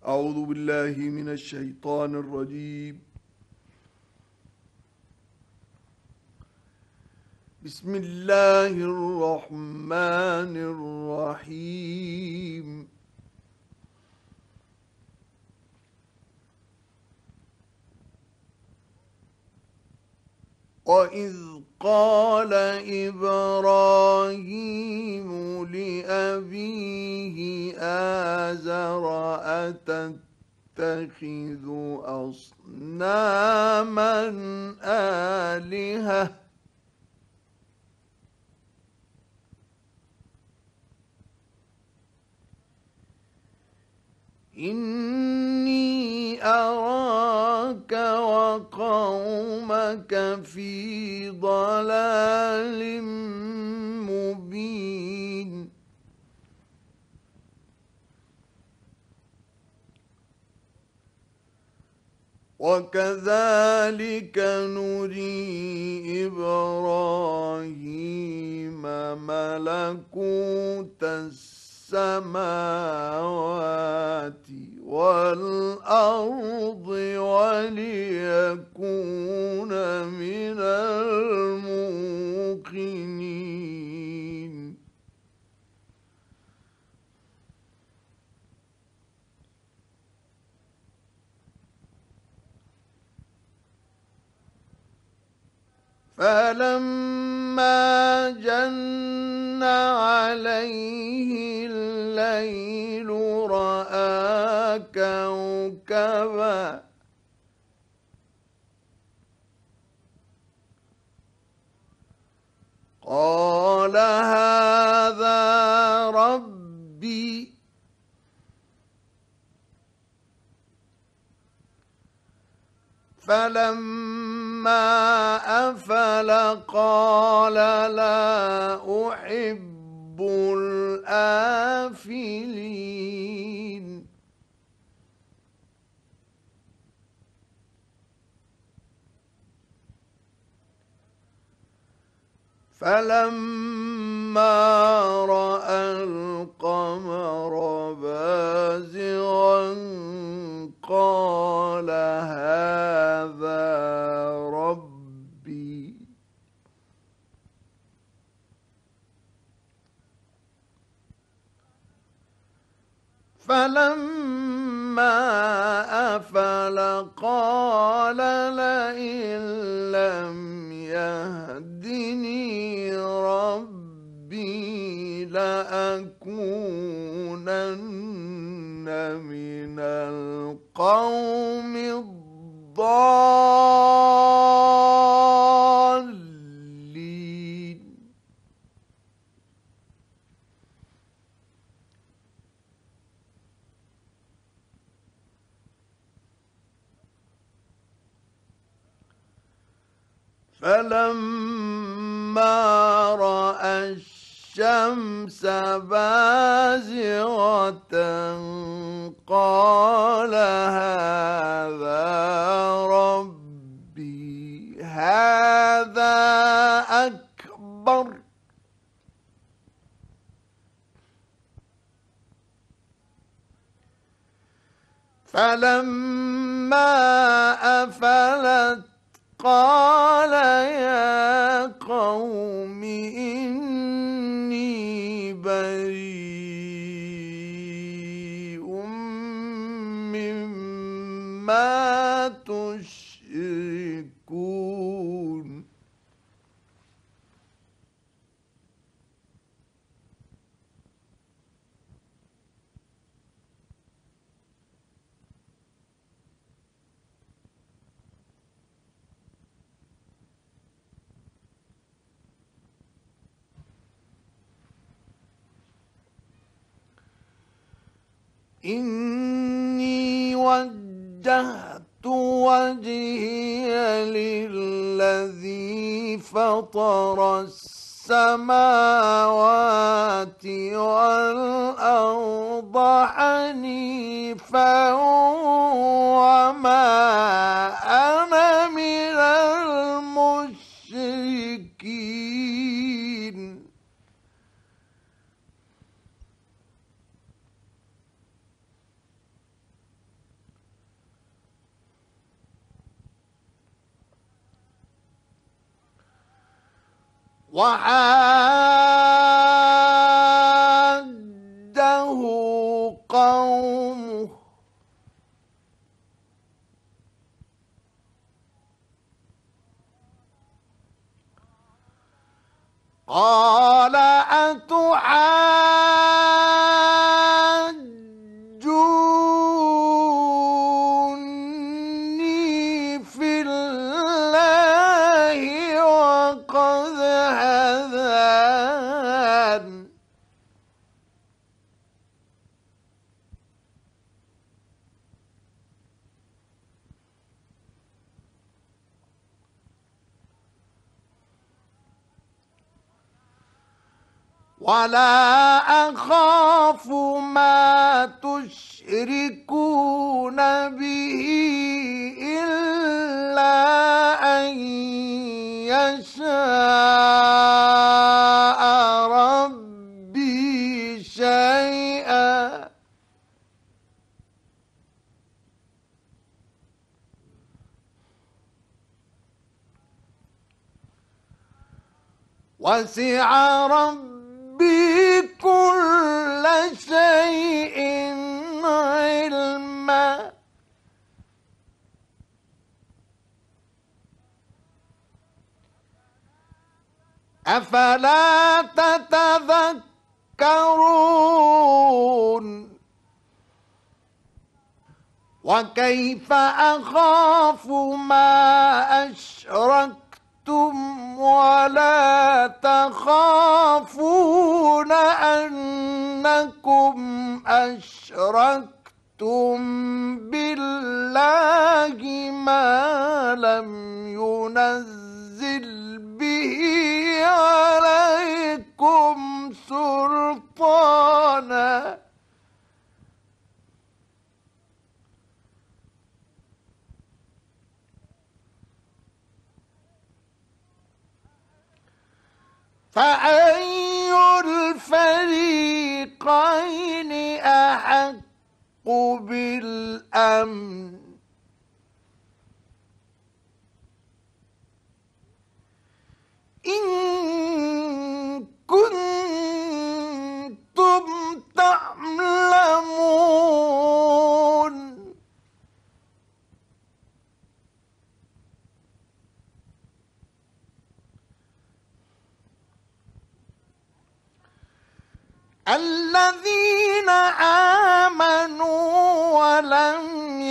أعوذ بالله من الشيطان الرجيم. بسم الله الرحمن الرحيم. وإذ قال إبراهيم لأبيه آزر أتتخذ أصناما آلهة إني أراك وقومك في ضلال مبين وكذلك نري إبراهيم ملكوت السماوات والأرض وليكون من الموقنين فلما جن عليه الليل رأى كوكبا قال هذا ربي فلما أفل قال لا أحب الآفلين فلما رأى القمر بازغا قال هذا ربي فلما أفل قال لئن لم يهدني ربي لأكونن من القوم الضالين فلما رأى الشمس بازغة قال هذا ربي هذا أكبر فلما أفلت قال يا قوم إني بريء مما تشركون إني وجهت وجهي للذي فطر السماوات والأرض حنيفا وما أنا من المشركين وحاجه قومه قال أتحاجوني في الله وقد هدان ولا أخاف ما تشركون به إلا أن يشاء ربي شيئا وسع ربي كل شيء علما أفلا تتذكرون وكيف أخاف ما أشركتم ولا تخافون أنكم أشركتم بالله ما لم ينزل به عليكم سلطانا فأي الفريقين أحق بالأمن إن كنتم تعلمون الذين آمنوا ولم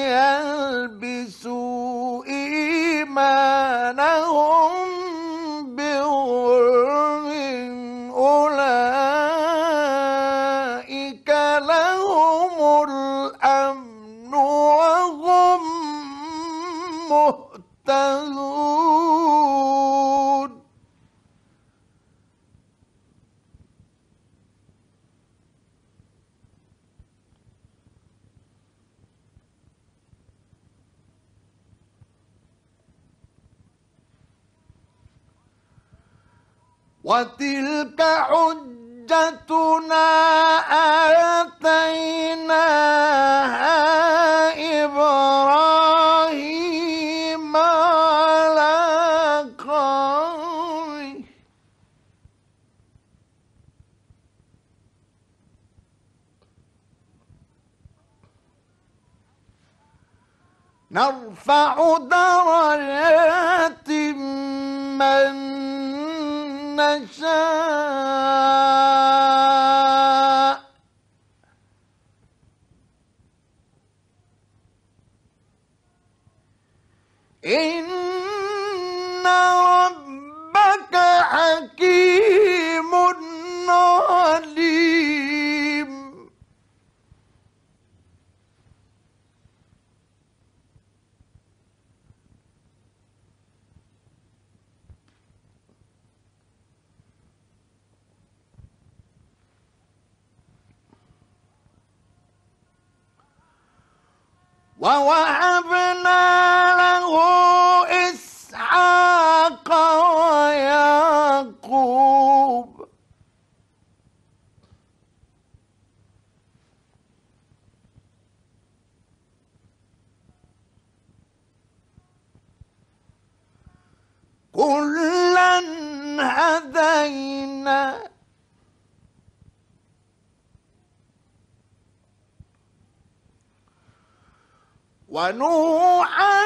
يلبسوا إيمانهم بظلم أولئك لهم الأمن وهم مهتدون وتلك حجتنا آتيناها إبراهيم على قومه نرفع درجات من نشاء إن ربك حكيم عليم ووهبنا له إسحاق ويعقوب كلا هدينا ونوحا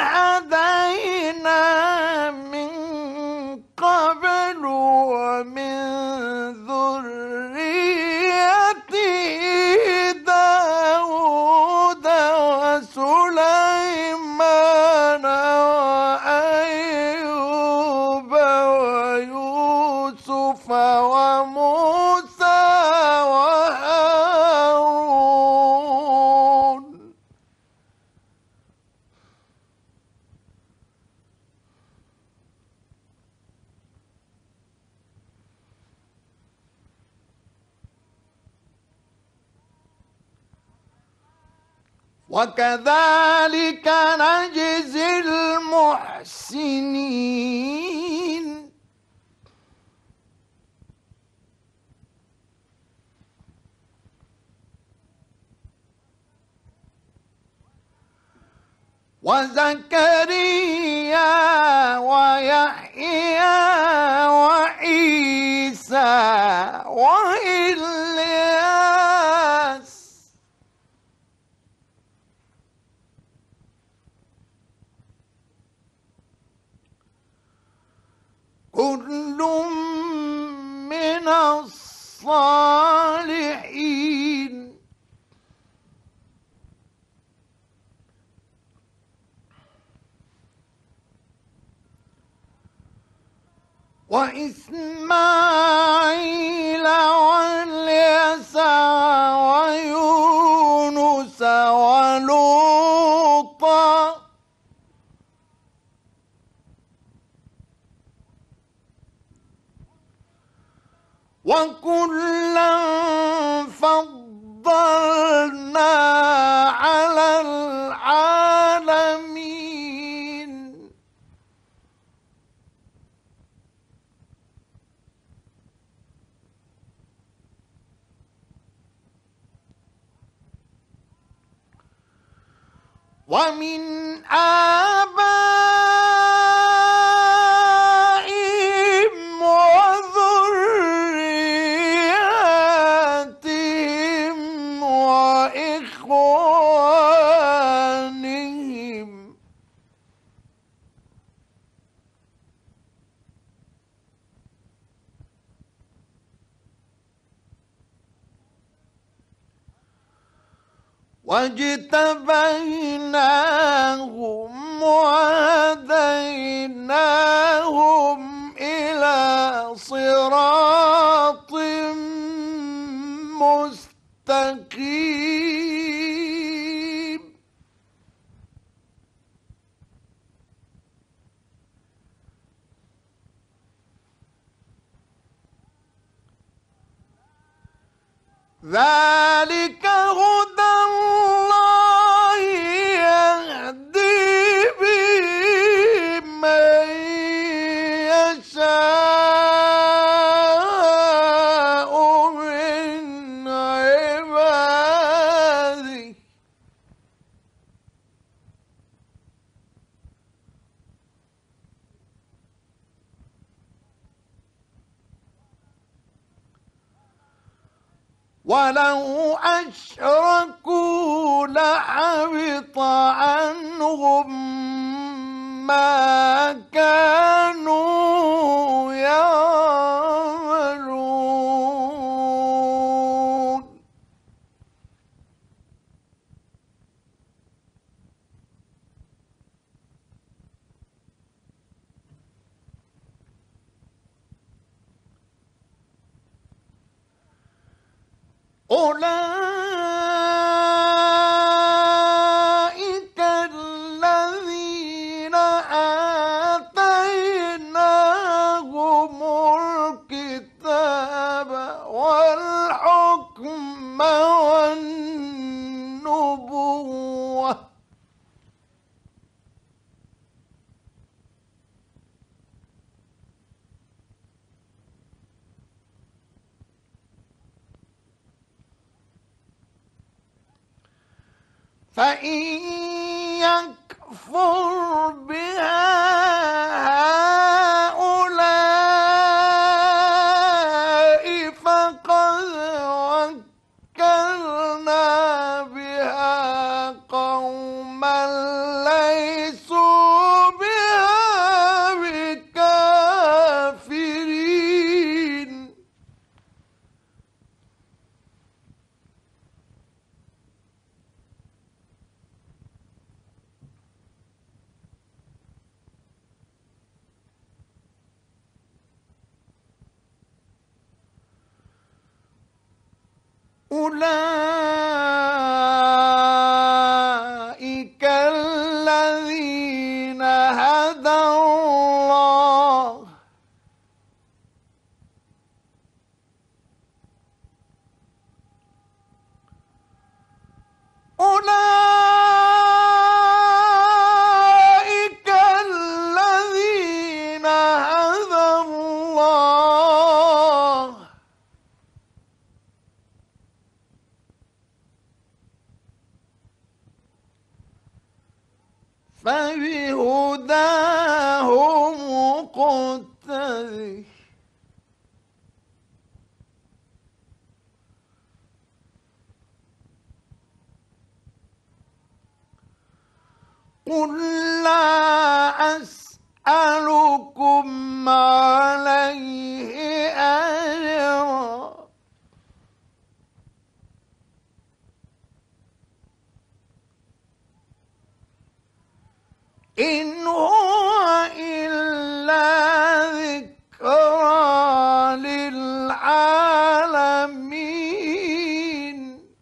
هدينا من قبل ومن ذريته داود وسليمان وأيوب ويوسف وموسى وهارون. وكذلك نجزي المحسنين. وزكريا ويحيى وعيسى وإلياس كل من الصالحين. وإسماعيل واليسع ويونس ولوطا وكلا فضلنا على العالمين. ومن آبائهم وذرياتهم وإخوانهم واجتبيناهم وهديناهم إلى صراط مستقيم. ذلك هدى الله يهدي به من يشاء من عباده. ولو أشركوا لحبط عنهم ما كانوا يعملون. أولئك الذين آتيناهم الكتاب والحكم والنبوة فإن يكفر بها هؤلاء فقد وكلنا بها قوما أولئك الذين هدى الله أولئك الذين هدى الله فبهداه مقتدي قل لا أسألكم عليه أجرا إن هو إلا ذكرى للعالمين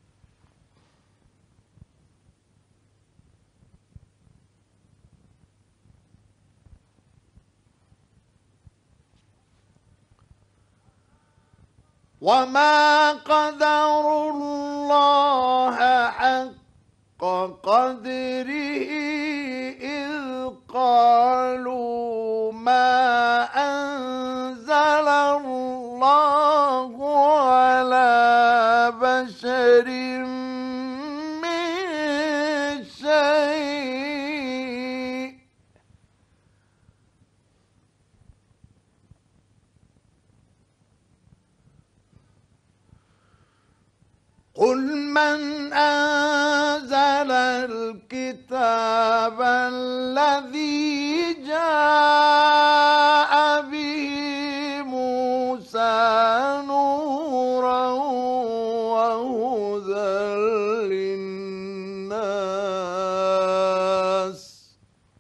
وما قدروا الله حق قدره إذ قالوا ما أنزل الله على بشر من شيء قل من أنزل الكتاب الذي جاء به موسى نورا وهدى للناس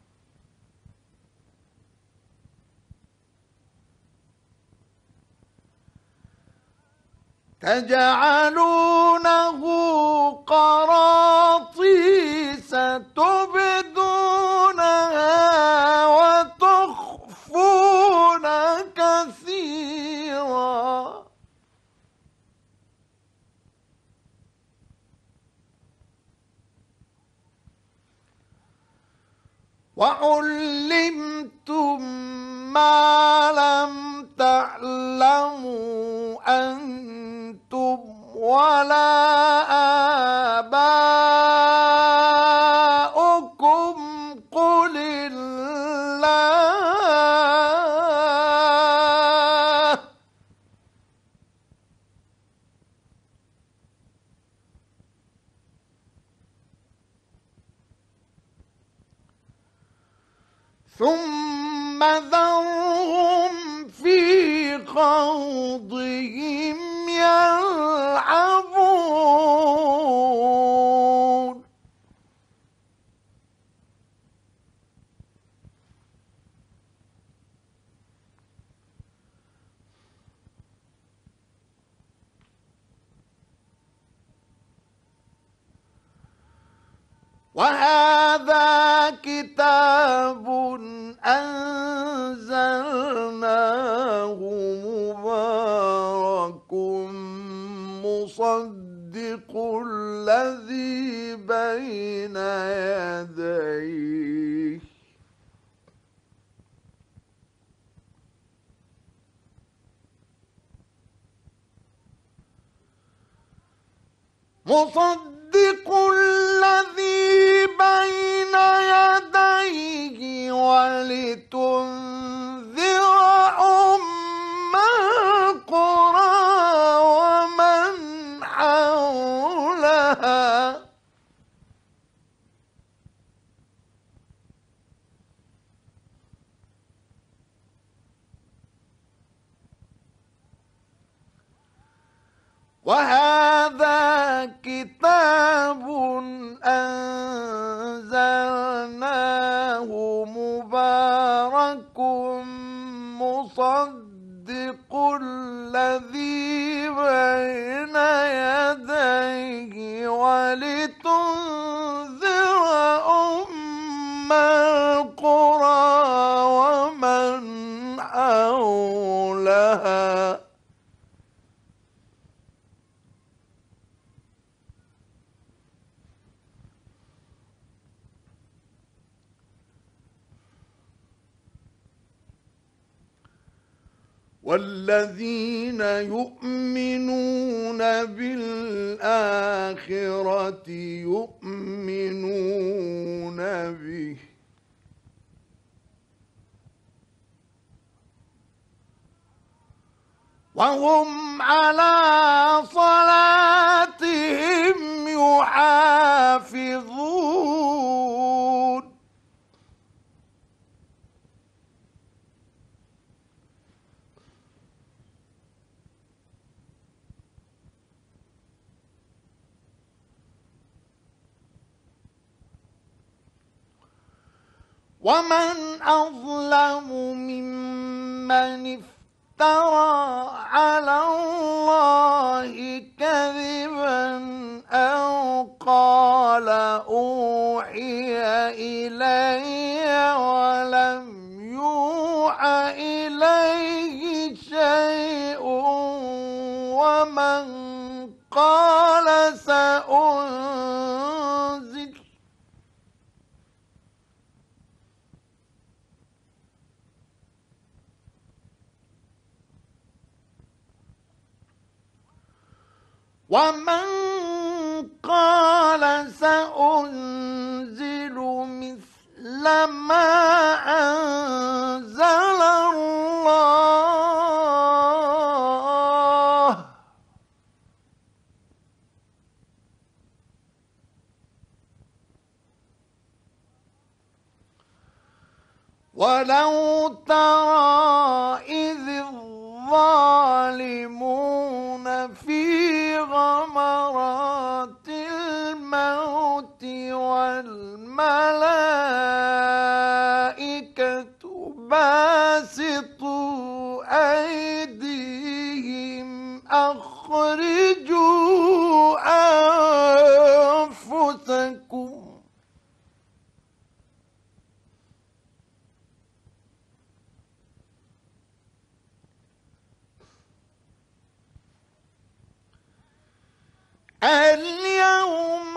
تجعلونه قراطيس تبدونها وتخفون كثيرا وعلمتم ما لم تعلموا أنتم ولا آباؤكم قل الله ثم ذرهم في خوضهم يلعبون وهذا كتاب أنزلناه مبارك مصدق الذي بين يديه مصدق الذي بين يديه ولتنذر أم القرى ومن حولها وهذا كتاب أنزلناه مبارك مصدق الذي بين يديه والذين يؤمنون بالآخرة يؤمنون به وهم على صلاتهم يحافظون ومن أظلم ممن افترى على الله كذبا أو قال أوحي إلي ولم يوحى إليه شيء ومن قال سأنزل مثل ما أنزل الله ولو ترى إذ الظالمون في غمرات الموت والملائكة باسطوا أيديهم أخرجوا أنفسكم اليوم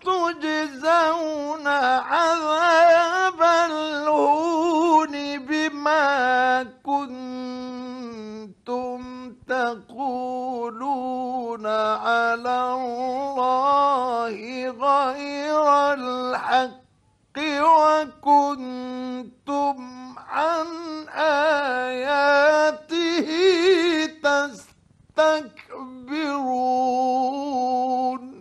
تجزون عذاب الهون بما كنتم تقولون على الله غير الحق وكنتم عن آياته تستكبرون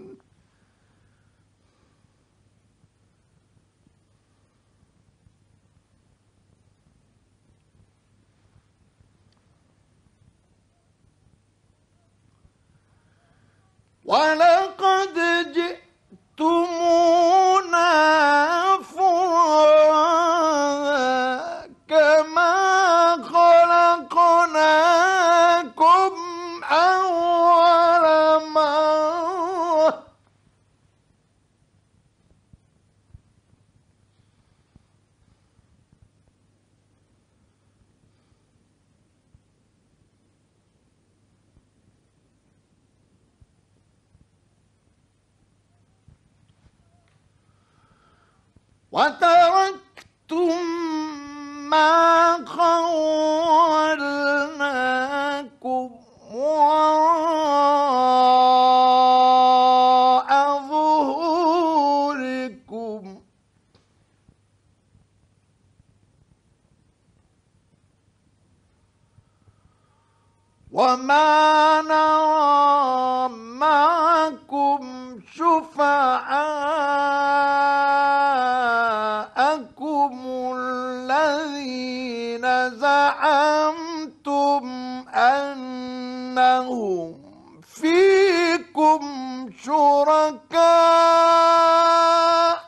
ولقد جئتمونا فرادا كما خلقناكم أول مرة وتركتم ما خولناكم وراء ظهوركم وما نرى معكم شفعاءكم الذين زعمتم أنهم فيكم شركاء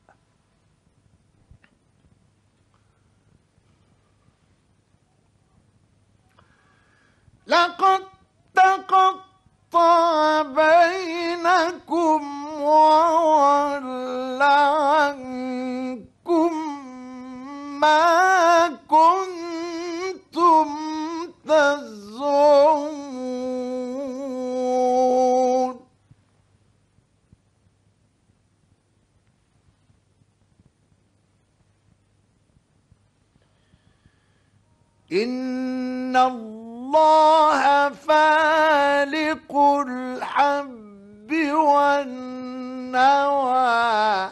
لقد تقطع بينكم وضل عنكم ما كنتم تزعمون إن الله الله فالق الحب والنوى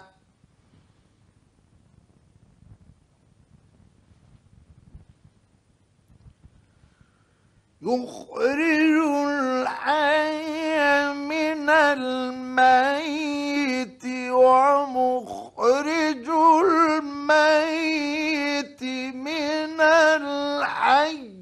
يخرج الحي من الميت ومخرج الميت من الحي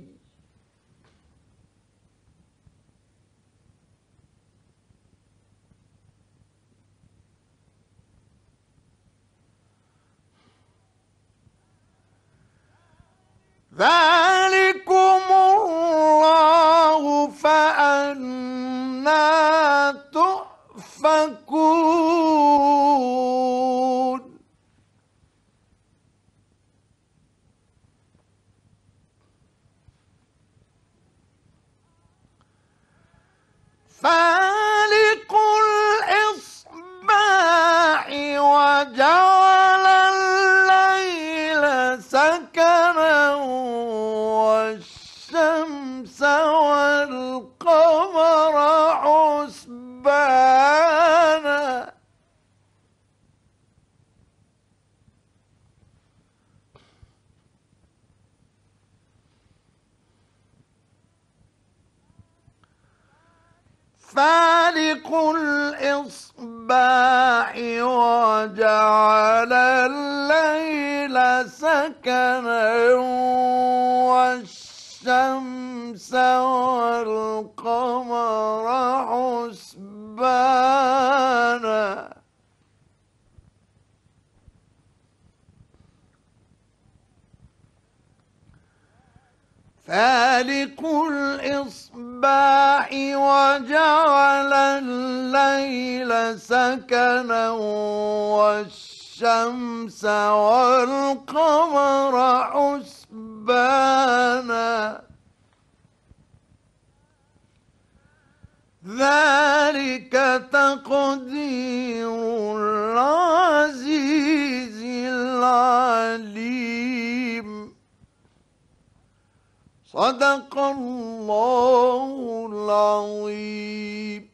ذلكم الله فأنى تؤفكون فالق الإصباح وجعل الليل سكنا والشمس والقمر حسبانا فالق الإصباح وجعل الليل سكنا والشمس والقمر حسبانا فالق الإصباح وجعل الليل سكنا والشمس والقمر حسبانا ذلك تقدير العزيز العليم صدق الله العظيم.